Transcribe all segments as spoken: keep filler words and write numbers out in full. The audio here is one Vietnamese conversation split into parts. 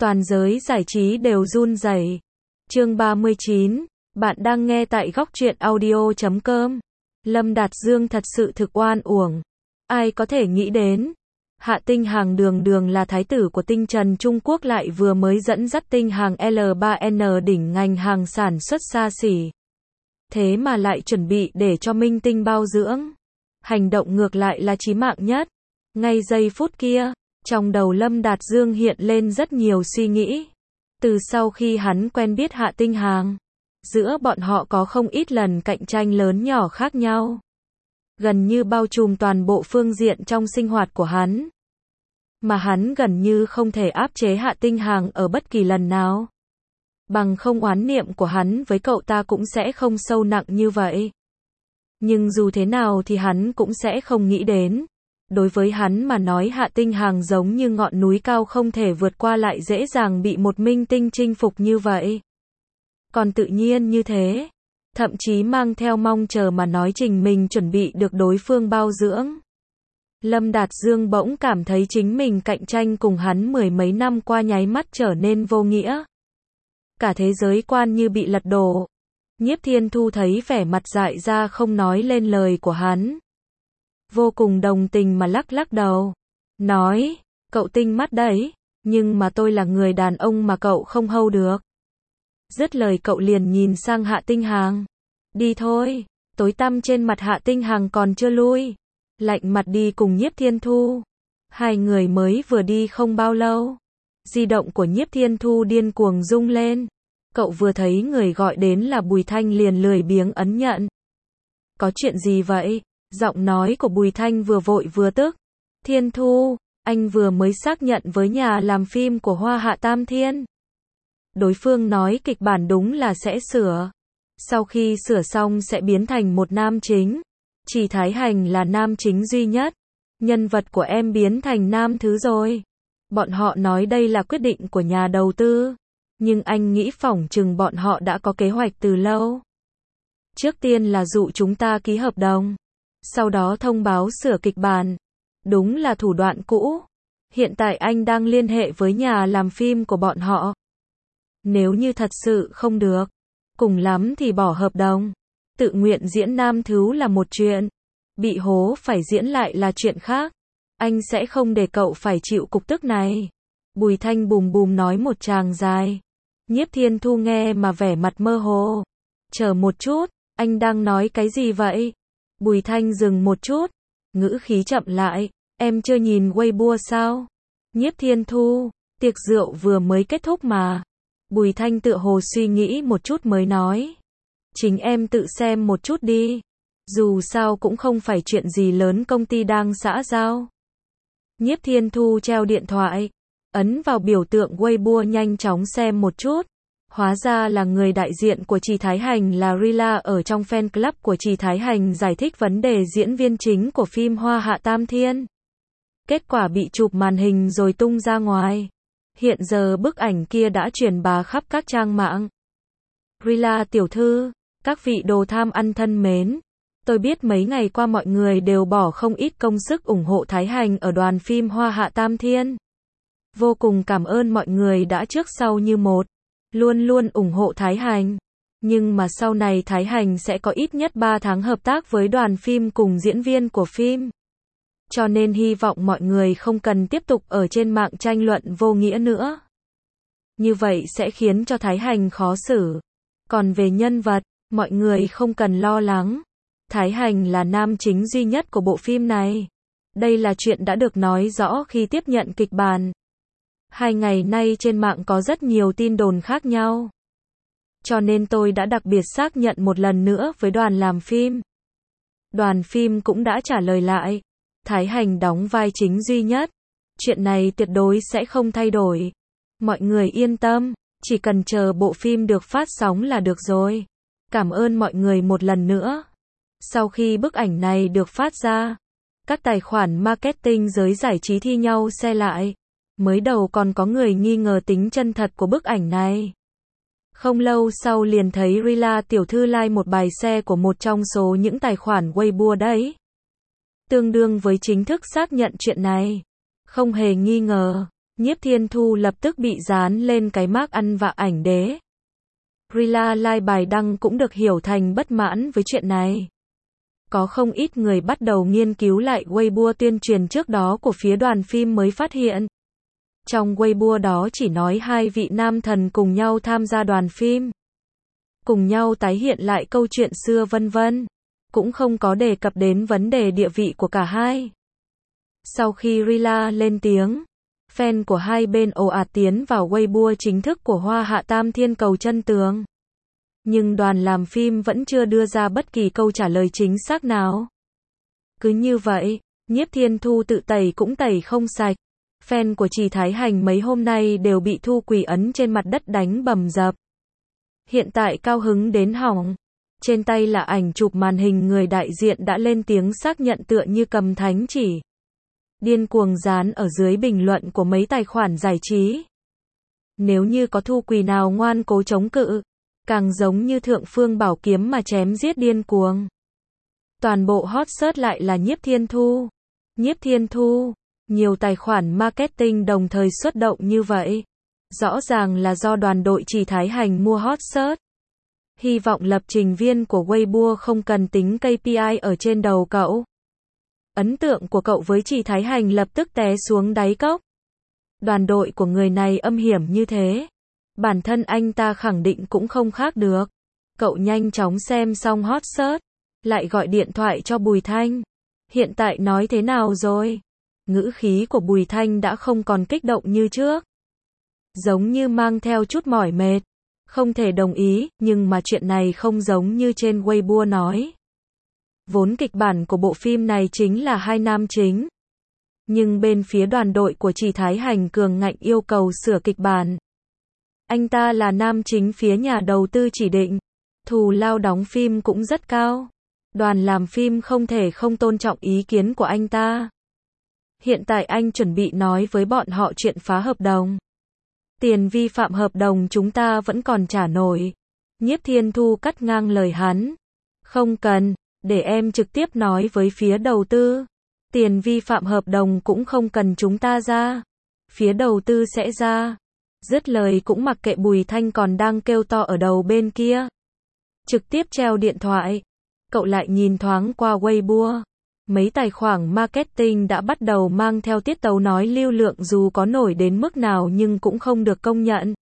Toàn giới giải trí đều run rẩy. Chương ba mươi chín, bạn đang nghe tại góc truyện audio chấm com. Lâm Đạt Dương thật sự thực oan uổng. Ai có thể nghĩ đến, Hạ Tinh Hằng đường đường là thái tử của tinh trần Trung Quốc lại vừa mới dẫn dắt tinh hàng L ba N đỉnh ngành hàng sản xuất xa xỉ. Thế mà lại chuẩn bị để cho minh tinh bao dưỡng. Hành động ngược lại là chí mạng nhất. Ngay giây phút kia, trong đầu Lâm Đạt Dương hiện lên rất nhiều suy nghĩ. Từ sau khi hắn quen biết Hạ Tinh Hằng, giữa bọn họ có không ít lần cạnh tranh lớn nhỏ khác nhau. Gần như bao trùm toàn bộ phương diện trong sinh hoạt của hắn. Mà hắn gần như không thể áp chế Hạ Tinh Hằng ở bất kỳ lần nào. Bằng không oán niệm của hắn với cậu ta cũng sẽ không sâu nặng như vậy. Nhưng dù thế nào thì hắn cũng sẽ không nghĩ đến. Đối với hắn mà nói Hạ Tinh Hằng giống như ngọn núi cao không thể vượt qua lại dễ dàng bị một minh tinh chinh phục như vậy. Còn tự nhiên như thế. Thậm chí mang theo mong chờ mà nói trình mình chuẩn bị được đối phương bao dưỡng. Lâm Đạt Dương bỗng cảm thấy chính mình cạnh tranh cùng hắn mười mấy năm qua nháy mắt trở nên vô nghĩa. Cả thế giới quan như bị lật đổ. Nhiếp Thiên Thu thấy vẻ mặt dại ra không nói lên lời của hắn. Vô cùng đồng tình mà lắc lắc đầu. Nói, cậu tinh mắt đấy, nhưng mà tôi là người đàn ông mà cậu không hâu được. Dứt lời cậu liền nhìn sang Hạ Tinh Hằng. Đi thôi, tối tăm trên mặt Hạ Tinh Hằng còn chưa lui. Lạnh mặt đi cùng Nhiếp Thiên Thu. Hai người mới vừa đi không bao lâu. Di động của Nhiếp Thiên Thu điên cuồng rung lên. Cậu vừa thấy người gọi đến là Bùi Thanh liền lười biếng ấn nhận. Có chuyện gì vậy? Giọng nói của Bùi Thanh vừa vội vừa tức. Thiên Thu, anh vừa mới xác nhận với nhà làm phim của Hoa Hạ Tam Thiên. Đối phương nói kịch bản đúng là sẽ sửa. Sau khi sửa xong sẽ biến thành một nam chính. Chỉ Thái Hành là nam chính duy nhất. Nhân vật của em biến thành nam thứ rồi. Bọn họ nói đây là quyết định của nhà đầu tư. Nhưng anh nghĩ phỏng chừng bọn họ đã có kế hoạch từ lâu. Trước tiên là dụ chúng ta ký hợp đồng. Sau đó thông báo sửa kịch bản. Đúng là thủ đoạn cũ. Hiện tại anh đang liên hệ với nhà làm phim của bọn họ. Nếu như thật sự không được, cùng lắm thì bỏ hợp đồng. Tự nguyện diễn nam thứ là một chuyện. Bị hố phải diễn lại là chuyện khác. Anh sẽ không để cậu phải chịu cục tức này. Bùi Thanh bùm bùm nói một tràng dài. Nhiếp Thiên Thu nghe mà vẻ mặt mơ hồ. Chờ một chút, anh đang nói cái gì vậy? Bùi Thanh dừng một chút, ngữ khí chậm lại. Em chưa nhìn Weibo sao? Nhiếp Thiên Thu, tiệc rượu vừa mới kết thúc mà. Bùi Thanh tựa hồ suy nghĩ một chút mới nói. Chính em tự xem một chút đi. Dù sao cũng không phải chuyện gì lớn công ty đang xã giao. Nhiếp Thiên Thu treo điện thoại. Ấn vào biểu tượng Weibo nhanh chóng xem một chút. Hóa ra là người đại diện của Trì Thái Hành là Rila ở trong fan club của Trì Thái Hành giải thích vấn đề diễn viên chính của phim Hoa Hạ Tam Thiên. Kết quả bị chụp màn hình rồi tung ra ngoài. Hiện giờ bức ảnh kia đã truyền bá khắp các trang mạng. Rila tiểu thư, các vị đồ tham ăn thân mến. Tôi biết mấy ngày qua mọi người đều bỏ không ít công sức ủng hộ Thái Hành ở đoàn phim Hoa Hạ Tam Thiên. Vô cùng cảm ơn mọi người đã trước sau như một. Luôn luôn ủng hộ Thái Hành. Nhưng mà sau này Thái Hành sẽ có ít nhất ba tháng hợp tác với đoàn phim cùng diễn viên của phim. Cho nên hy vọng mọi người không cần tiếp tục ở trên mạng tranh luận vô nghĩa nữa. Như vậy sẽ khiến cho Thái Hành khó xử. Còn về nhân vật, mọi người không cần lo lắng. Thái Hành là nam chính duy nhất của bộ phim này. Đây là chuyện đã được nói rõ khi tiếp nhận kịch bản. Hai ngày nay trên mạng có rất nhiều tin đồn khác nhau. Cho nên tôi đã đặc biệt xác nhận một lần nữa với đoàn làm phim. Đoàn phim cũng đã trả lời lại. Thái Hành đóng vai chính duy nhất. Chuyện này tuyệt đối sẽ không thay đổi. Mọi người yên tâm, chỉ cần chờ bộ phim được phát sóng là được rồi. Cảm ơn mọi người một lần nữa. Sau khi bức ảnh này được phát ra, các tài khoản marketing giới giải trí thi nhau share lại. Mới đầu còn có người nghi ngờ tính chân thật của bức ảnh này. Không lâu sau liền thấy Rila tiểu thư like một bài share của một trong số những tài khoản Weibo đấy. Tương đương với chính thức xác nhận chuyện này. Không hề nghi ngờ, Nhiếp Thiên Thu lập tức bị dán lên cái mác ăn vạ ảnh đế. Rila like bài đăng cũng được hiểu thành bất mãn với chuyện này. Có không ít người bắt đầu nghiên cứu lại Weibo tuyên truyền trước đó của phía đoàn phim mới phát hiện. Trong Weibo đó chỉ nói hai vị nam thần cùng nhau tham gia đoàn phim, cùng nhau tái hiện lại câu chuyện xưa vân vân, cũng không có đề cập đến vấn đề địa vị của cả hai. Sau khi Rila lên tiếng, fan của hai bên ồ ạt tiến vào Weibo chính thức của Hoa Hạ Tam Thiên cầu chân tường. Nhưng đoàn làm phim vẫn chưa đưa ra bất kỳ câu trả lời chính xác nào. Cứ như vậy, Nhiếp Thiên Thu tự tẩy cũng tẩy không sạch. Fan của Trì Thái Hành mấy hôm nay đều bị thu quỷ ấn trên mặt đất đánh bầm dập. Hiện tại cao hứng đến hỏng. Trên tay là ảnh chụp màn hình người đại diện đã lên tiếng xác nhận tựa như cầm thánh chỉ. Điên cuồng dán ở dưới bình luận của mấy tài khoản giải trí. Nếu như có thu quỷ nào ngoan cố chống cự, càng giống như thượng phương bảo kiếm mà chém giết điên cuồng. Toàn bộ hot search lại là Nhiếp Thiên Thu. Nhiếp Thiên Thu. Nhiều tài khoản marketing đồng thời xuất động như vậy. Rõ ràng là do đoàn đội Trì Thái Hành mua hot search. Hy vọng lập trình viên của Weibo không cần tính ca pê i ở trên đầu cậu. Ấn tượng của cậu với Trì Thái Hành lập tức té xuống đáy cốc. Đoàn đội của người này âm hiểm như thế. Bản thân anh ta khẳng định cũng không khác được. Cậu nhanh chóng xem xong hot search, lại gọi điện thoại cho Bùi Thanh. Hiện tại nói thế nào rồi? Ngữ khí của Bùi Thanh đã không còn kích động như trước. Giống như mang theo chút mỏi mệt. Không thể đồng ý, nhưng mà chuyện này không giống như trên Weibo nói. Vốn kịch bản của bộ phim này chính là hai nam chính. Nhưng bên phía đoàn đội của Trì Thái Hành cường ngạnh yêu cầu sửa kịch bản. Anh ta là nam chính phía nhà đầu tư chỉ định. Thù lao đóng phim cũng rất cao. Đoàn làm phim không thể không tôn trọng ý kiến của anh ta. Hiện tại anh chuẩn bị nói với bọn họ chuyện phá hợp đồng. Tiền vi phạm hợp đồng chúng ta vẫn còn trả nổi. Nhiếp Thiên Thu cắt ngang lời hắn. Không cần, để em trực tiếp nói với phía đầu tư. Tiền vi phạm hợp đồng cũng không cần chúng ta ra. Phía đầu tư sẽ ra. Dứt lời cũng mặc kệ Bùi Thanh còn đang kêu to ở đầu bên kia. Trực tiếp treo điện thoại. Cậu lại nhìn thoáng qua Weibo. Mấy tài khoản marketing đã bắt đầu mang theo tiết tấu nói lưu lượng dù có nổi đến mức nào nhưng cũng không được công nhận.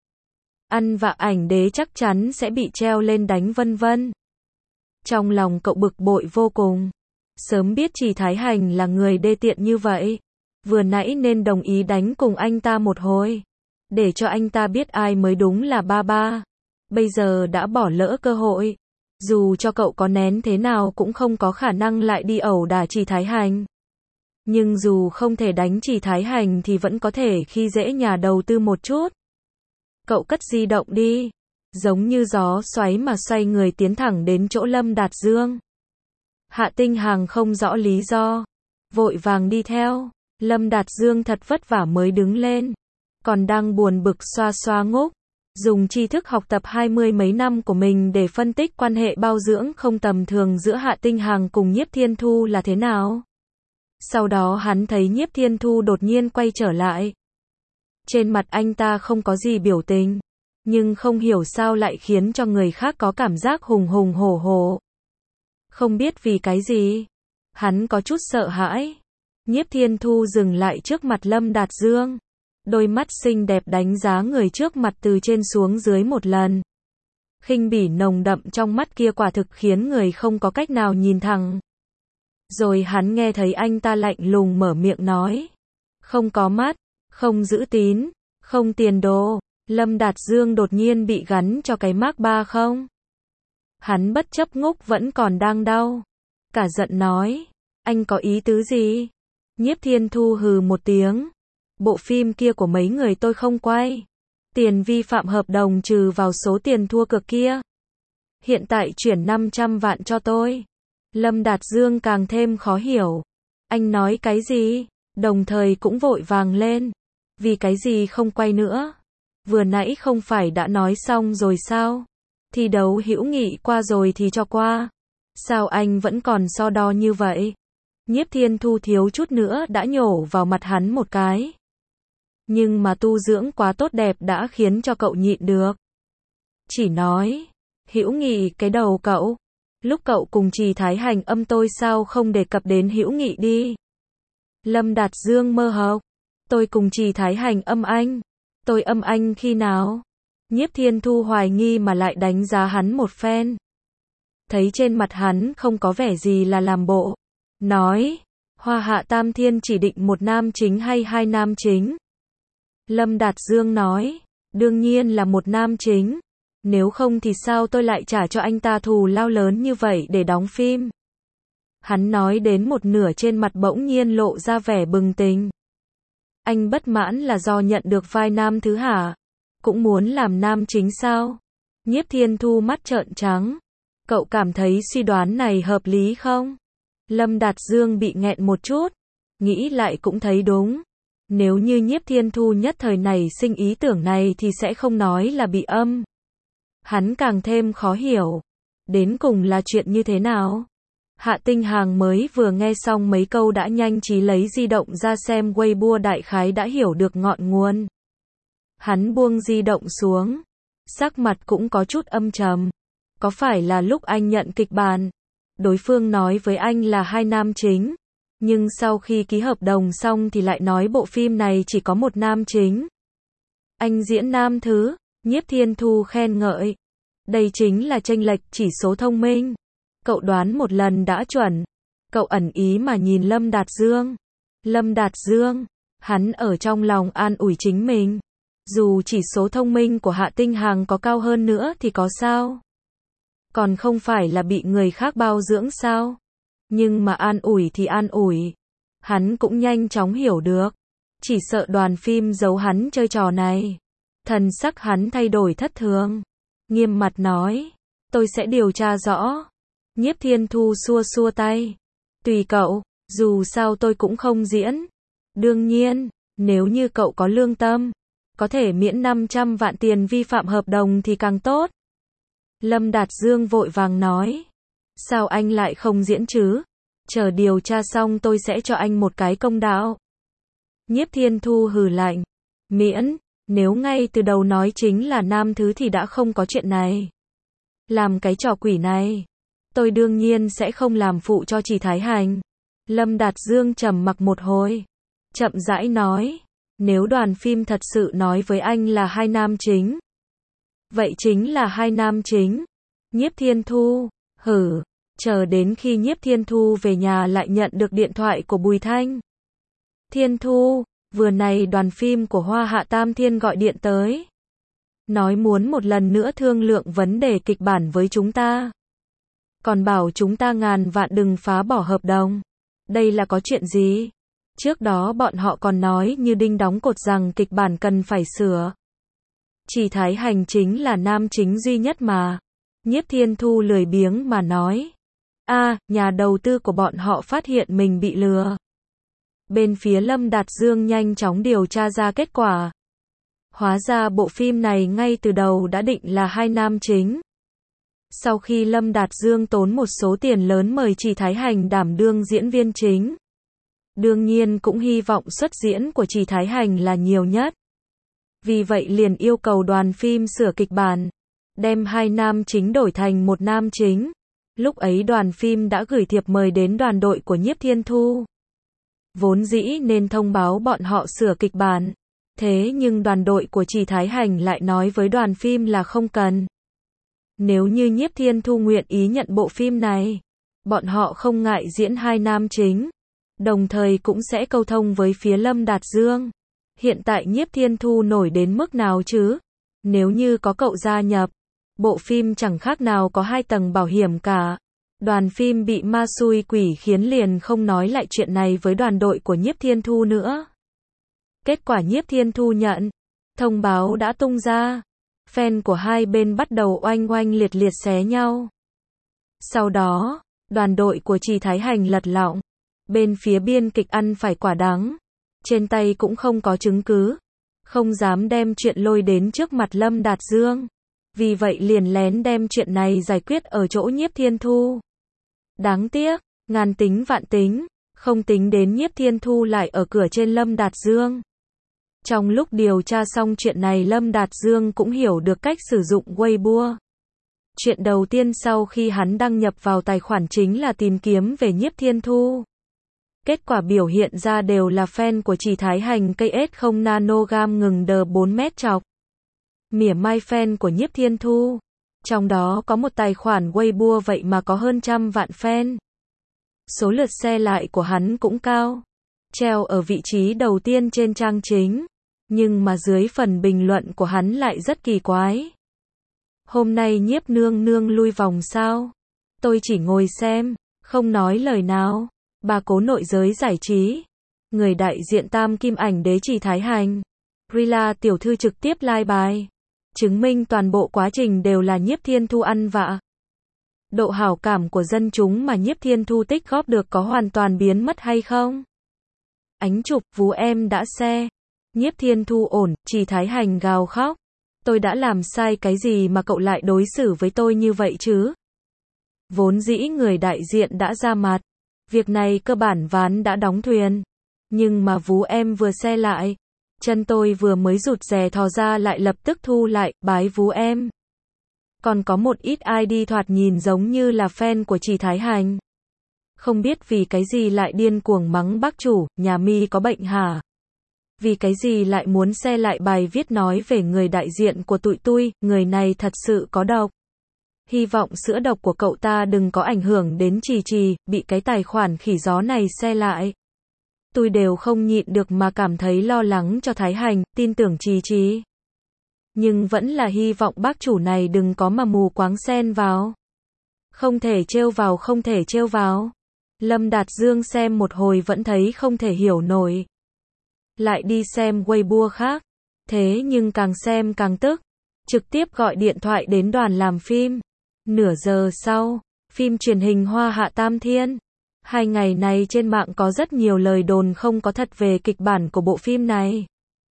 Ăn vạ ảnh đế chắc chắn sẽ bị treo lên đánh vân vân. Trong lòng cậu bực bội vô cùng. Sớm biết Trì Thái Hành là người đê tiện như vậy. Vừa nãy nên đồng ý đánh cùng anh ta một hồi. Để cho anh ta biết ai mới đúng là ba ba. Bây giờ đã bỏ lỡ cơ hội. Dù cho cậu có nén thế nào cũng không có khả năng lại đi ẩu đả Trì Thái Hành. Nhưng dù không thể đánh Trì Thái Hành thì vẫn có thể khi dễ nhà đầu tư một chút. Cậu cất di động đi. Giống như gió xoáy mà xoay người tiến thẳng đến chỗ Lâm Đạt Dương. Hạ Tinh Hàng không rõ lý do. Vội vàng đi theo. Lâm Đạt Dương thật vất vả mới đứng lên. Còn đang buồn bực xoa xoa ngốc. Dùng tri thức học tập hai mươi mấy năm của mình để phân tích quan hệ bao dưỡng không tầm thường giữa Hạ Tinh Hàng cùng Nhiếp Thiên Thu là thế nào. Sau đó hắn thấy Nhiếp Thiên Thu đột nhiên quay trở lại. Trên mặt anh ta không có gì biểu tình, nhưng không hiểu sao lại khiến cho người khác có cảm giác hùng hùng hổ hổ. Không biết vì cái gì, hắn có chút sợ hãi. Nhiếp Thiên Thu dừng lại trước mặt Lâm Đạt Dương. Đôi mắt xinh đẹp đánh giá người trước mặt từ trên xuống dưới một lần. Khinh bỉ nồng đậm trong mắt kia quả thực khiến người không có cách nào nhìn thẳng. Rồi hắn nghe thấy anh ta lạnh lùng mở miệng nói. Không có mắt, không giữ tín, không tiền đồ. Lâm Đạt Dương đột nhiên bị gắn cho cái mác ba không. Hắn bất chấp ngốc vẫn còn đang đau. Cả giận nói. Anh có ý tứ gì? Nhiếp Thiên Thu hừ một tiếng. Bộ phim kia của mấy người tôi không quay. Tiền vi phạm hợp đồng trừ vào số tiền thua cược kia. Hiện tại chuyển năm trăm vạn cho tôi. Lâm Đạt Dương càng thêm khó hiểu. Anh nói cái gì? Đồng thời cũng vội vàng lên. Vì cái gì không quay nữa? Vừa nãy không phải đã nói xong rồi sao? Thi đấu hữu nghị qua rồi thì cho qua. Sao anh vẫn còn so đo như vậy? Nhiếp Thiên Thu thiếu chút nữa đã nhổ vào mặt hắn một cái. Nhưng mà tu dưỡng quá tốt đẹp đã khiến cho cậu nhịn được. Chỉ nói, hữu nghị cái đầu cậu. Lúc cậu cùng Trì Thái Hành âm tôi sao không đề cập đến hữu nghị đi. Lâm Đạt Dương mơ hồ. Tôi cùng Trì Thái Hành âm anh. Tôi âm anh khi nào? Nhiếp Thiên Thu hoài nghi mà lại đánh giá hắn một phen. Thấy trên mặt hắn không có vẻ gì là làm bộ. Nói, Hoa Hạ Tam Thiên chỉ định một nam chính hay hai nam chính? Lâm Đạt Dương nói, đương nhiên là một nam chính. Nếu không thì sao tôi lại trả cho anh ta thù lao lớn như vậy để đóng phim? Hắn nói đến một nửa trên mặt bỗng nhiên lộ ra vẻ bừng tỉnh. Anh bất mãn là do nhận được vai nam thứ hả? Cũng muốn làm nam chính sao? Nhiếp Thiên Thu mắt trợn trắng. Cậu cảm thấy suy đoán này hợp lý không? Lâm Đạt Dương bị nghẹn một chút. Nghĩ lại cũng thấy đúng. Nếu như Nhiếp Thiên Thu nhất thời này sinh ý tưởng này thì sẽ không nói là bị âm. Hắn càng thêm khó hiểu. Đến cùng là chuyện như thế nào? Hạ Tinh Hàng mới vừa nghe xong mấy câu đã nhanh trí lấy di động ra xem Weibo, đại khái đã hiểu được ngọn nguồn. Hắn buông di động xuống. Sắc mặt cũng có chút âm trầm. Có phải là lúc anh nhận kịch bản, đối phương nói với anh là hai nam chính, nhưng sau khi ký hợp đồng xong thì lại nói bộ phim này chỉ có một nam chính. Anh diễn nam thứ, Nhiếp Thiên Thu khen ngợi. Đây chính là chênh lệch chỉ số thông minh. Cậu đoán một lần đã chuẩn. Cậu ẩn ý mà nhìn Lâm Đạt Dương. Lâm Đạt Dương, hắn ở trong lòng an ủi chính mình. Dù chỉ số thông minh của Hạ Tinh Hàng có cao hơn nữa thì có sao? Còn không phải là bị người khác bao dưỡng sao? Nhưng mà an ủi thì an ủi. Hắn cũng nhanh chóng hiểu được. Chỉ sợ đoàn phim giấu hắn chơi trò này. Thần sắc hắn thay đổi thất thường. Nghiêm mặt nói, tôi sẽ điều tra rõ. Nhiếp Thiên Thu xua xua tay. Tùy cậu, dù sao tôi cũng không diễn. Đương nhiên, nếu như cậu có lương tâm, có thể miễn năm trăm vạn tiền vi phạm hợp đồng thì càng tốt. Lâm Đạt Dương vội vàng nói. Sao anh lại không diễn chứ? Chờ điều tra xong tôi sẽ cho anh một cái công đạo. Nhiếp Thiên Thu hừ lạnh. Miễn, nếu ngay từ đầu nói chính là nam thứ thì đã không có chuyện này. Làm cái trò quỷ này. Tôi đương nhiên sẽ không làm phụ cho Trì Thái Hành. Lâm Đạt Dương trầm mặc một hồi. Chậm rãi nói. Nếu đoàn phim thật sự nói với anh là hai nam chính. Vậy chính là hai nam chính. Nhiếp Thiên Thu, hử, chờ đến khi Nhiếp Thiên Thu về nhà lại nhận được điện thoại của Bùi Thanh. Thiên Thu, vừa này đoàn phim của Hoa Hạ Tam Thiên gọi điện tới. Nói muốn một lần nữa thương lượng vấn đề kịch bản với chúng ta. Còn bảo chúng ta ngàn vạn đừng phá bỏ hợp đồng. Đây là có chuyện gì? Trước đó bọn họ còn nói như đinh đóng cột rằng kịch bản cần phải sửa. Trì Thái Hành chính là nam chính duy nhất mà. Nhiếp Thiên Thu lười biếng mà nói. A, à, nhà đầu tư của bọn họ phát hiện mình bị lừa. Bên phía Lâm Đạt Dương nhanh chóng điều tra ra kết quả. Hóa ra bộ phim này ngay từ đầu đã định là hai nam chính. Sau khi Lâm Đạt Dương tốn một số tiền lớn mời Trì Thái Hành đảm đương diễn viên chính. Đương nhiên cũng hy vọng xuất diễn của Trì Thái Hành là nhiều nhất. Vì vậy liền yêu cầu đoàn phim sửa kịch bản, đem hai nam chính đổi thành một nam chính. Lúc ấy đoàn phim đã gửi thiệp mời đến đoàn đội của Nhiếp Thiên Thu. Vốn dĩ nên thông báo bọn họ sửa kịch bản. Thế nhưng đoàn đội của Trì Thái Hành lại nói với đoàn phim là không cần. Nếu như Nhiếp Thiên Thu nguyện ý nhận bộ phim này, bọn họ không ngại diễn hai nam chính. Đồng thời cũng sẽ câu thông với phía Lâm Đạt Dương. Hiện tại Nhiếp Thiên Thu nổi đến mức nào chứ? Nếu như có cậu gia nhập, bộ phim chẳng khác nào có hai tầng bảo hiểm cả. Đoàn phim bị ma xui quỷ khiến liền không nói lại chuyện này với đoàn đội của Nhiếp Thiên Thu nữa. Kết quả Nhiếp Thiên Thu nhận. Thông báo đã tung ra. Fan của hai bên bắt đầu oanh oanh liệt liệt xé nhau. Sau đó, đoàn đội của Trì Thái Hành lật lọng. Bên phía biên kịch ăn phải quả đắng. Trên tay cũng không có chứng cứ. Không dám đem chuyện lôi đến trước mặt Lâm Đạt Dương. Vì vậy liền lén đem chuyện này giải quyết ở chỗ Nhiếp Thiên Thu. Đáng tiếc, ngàn tính vạn tính, không tính đến Nhiếp Thiên Thu lại ở cửa trên Lâm Đạt Dương. Trong lúc điều tra xong chuyện này Lâm Đạt Dương cũng hiểu được cách sử dụng Weibo. Chuyện đầu tiên sau khi hắn đăng nhập vào tài khoản chính là tìm kiếm về Nhiếp Thiên Thu. Kết quả biểu hiện ra đều là fan của Trì Thái Hành cây ét không nanogam ngừng đờ bốn mét chọc. Mỉa mai fan của Nhiếp Thiên Thu. Trong đó có một tài khoản Weibo vậy mà có hơn trăm vạn fan. Số lượt share lại của hắn cũng cao. Treo ở vị trí đầu tiên trên trang chính. Nhưng mà dưới phần bình luận của hắn lại rất kỳ quái. Hôm nay Nhiếp nương nương lui vòng sao? Tôi chỉ ngồi xem, không nói lời nào. Bà cố nội giới giải trí. Người đại diện Tam Kim Ảnh Đế Trì Thái Hành. Rila tiểu thư trực tiếp live bài. Chứng minh toàn bộ quá trình đều là Nhiếp Thiên Thu ăn vạ. Độ hảo cảm của dân chúng mà Nhiếp Thiên Thu tích góp được có hoàn toàn biến mất hay không? Ánh chụp vú em đã share. Nhiếp Thiên Thu ổn, Trì Thái Hành gào khóc. Tôi đã làm sai cái gì mà cậu lại đối xử với tôi như vậy chứ? Vốn dĩ người đại diện đã ra mặt. Việc này cơ bản ván đã đóng thuyền. Nhưng mà vú em vừa share lại. Chân tôi vừa mới rụt rè thò ra lại lập tức thu lại, bái vú em. Còn có một ít i đê thoạt nhìn giống như là fan của Trì Thái Hành. Không biết vì cái gì lại điên cuồng mắng bác chủ, nhà mi có bệnh hả? Vì cái gì lại muốn share lại bài viết nói về người đại diện của tụi tui, người này thật sự có độc. Hy vọng sữa độc của cậu ta đừng có ảnh hưởng đến Trì Trì, bị cái tài khoản khỉ gió này share lại. Tôi đều không nhịn được mà cảm thấy lo lắng cho Thái Hành, tin tưởng Trì Trì. Nhưng vẫn là hy vọng bác chủ này đừng có mà mù quáng xen vào. Không thể trêu vào không thể trêu vào. Lâm Đạt Dương xem một hồi vẫn thấy không thể hiểu nổi. Lại đi xem Weibo khác. Thế nhưng càng xem càng tức. Trực tiếp gọi điện thoại đến đoàn làm phim. Nửa giờ sau, phim truyền hình Hoa Hạ Tam Thiên. Hai ngày này trên mạng có rất nhiều lời đồn không có thật về kịch bản của bộ phim này.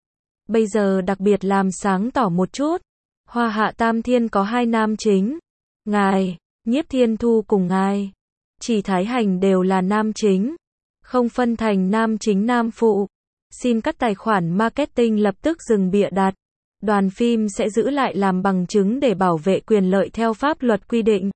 Bây giờ đặc biệt làm sáng tỏ một chút. Hoa Hạ Tam Thiên có hai nam chính. Ngài, Nhiếp Thiên Thu cùng ngài Trì Thái Hành đều là nam chính. Không phân thành nam chính nam phụ. Xin các tài khoản marketing lập tức dừng bịa đặt. Đoàn phim sẽ giữ lại làm bằng chứng để bảo vệ quyền lợi theo pháp luật quy định.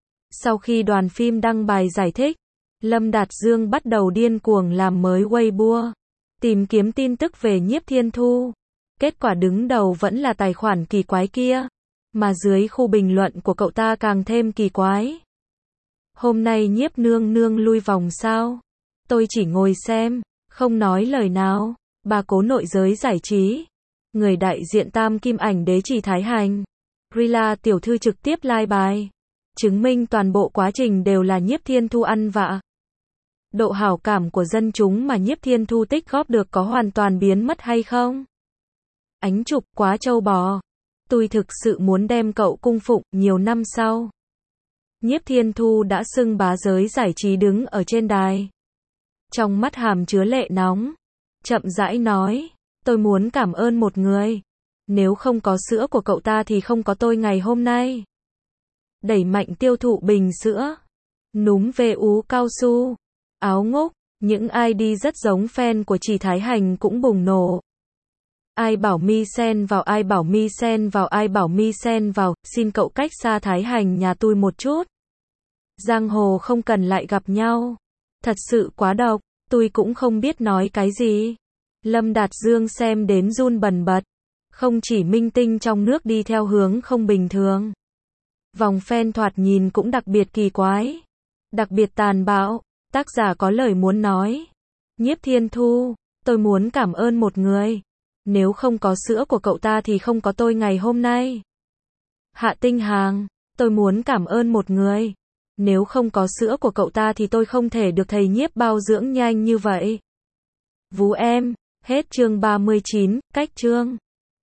Sau khi đoàn phim đăng bài giải thích, Lâm Đạt Dương bắt đầu điên cuồng làm mới Weibo. Tìm kiếm tin tức về Nhiếp Thiên Thu. Kết quả đứng đầu vẫn là tài khoản kỳ quái kia. Mà dưới khu bình luận của cậu ta càng thêm kỳ quái. Hôm nay Nhiếp nương nương lui vòng sao? Tôi chỉ ngồi xem, không nói lời nào. Bà cố nội giới giải trí. Người đại diện Tam Kim Ảnh Đế Trì Thái Hành. Rila tiểu thư trực tiếp live bài. Chứng minh toàn bộ quá trình đều là Nhiếp Thiên Thu ăn vạ. Độ hảo cảm của dân chúng mà Nhiếp Thiên Thu tích góp được có hoàn toàn biến mất hay không? Ánh chụp quá trâu bò. Tôi thực sự muốn đem cậu cung phụng nhiều năm sau. Nhiếp Thiên Thu đã xưng bá giới giải trí đứng ở trên đài. Trong mắt hàm chứa lệ nóng. Chậm rãi nói. Tôi muốn cảm ơn một người. Nếu không có sữa của cậu ta thì không có tôi ngày hôm nay. Đẩy mạnh tiêu thụ bình sữa. Núm vu cao su. Áo ngốc. Những i đê rất giống fan của Trì Thái Hành cũng bùng nổ. Ai bảo mi xen vào ai bảo mi xen vào ai bảo mi xen vào, xin cậu cách xa Thái Hành nhà tôi một chút. Giang hồ không cần lại gặp nhau. Thật sự quá độc, tôi cũng không biết nói cái gì. Lâm Đạt Dương xem đến run bần bật. Không chỉ minh tinh trong nước đi theo hướng không bình thường. Vòng fan thoạt nhìn cũng đặc biệt kỳ quái. Đặc biệt tàn bạo. Tác giả có lời muốn nói. Nhiếp Thiên Thu, tôi muốn cảm ơn một người. Nếu không có sữa của cậu ta thì không có tôi ngày hôm nay. Hạ Tinh Hàng, tôi muốn cảm ơn một người. Nếu không có sữa của cậu ta thì tôi không thể được thầy Nhiếp bao dưỡng nhanh như vậy. Vú em, hết chương ba mươi chín, cách chương.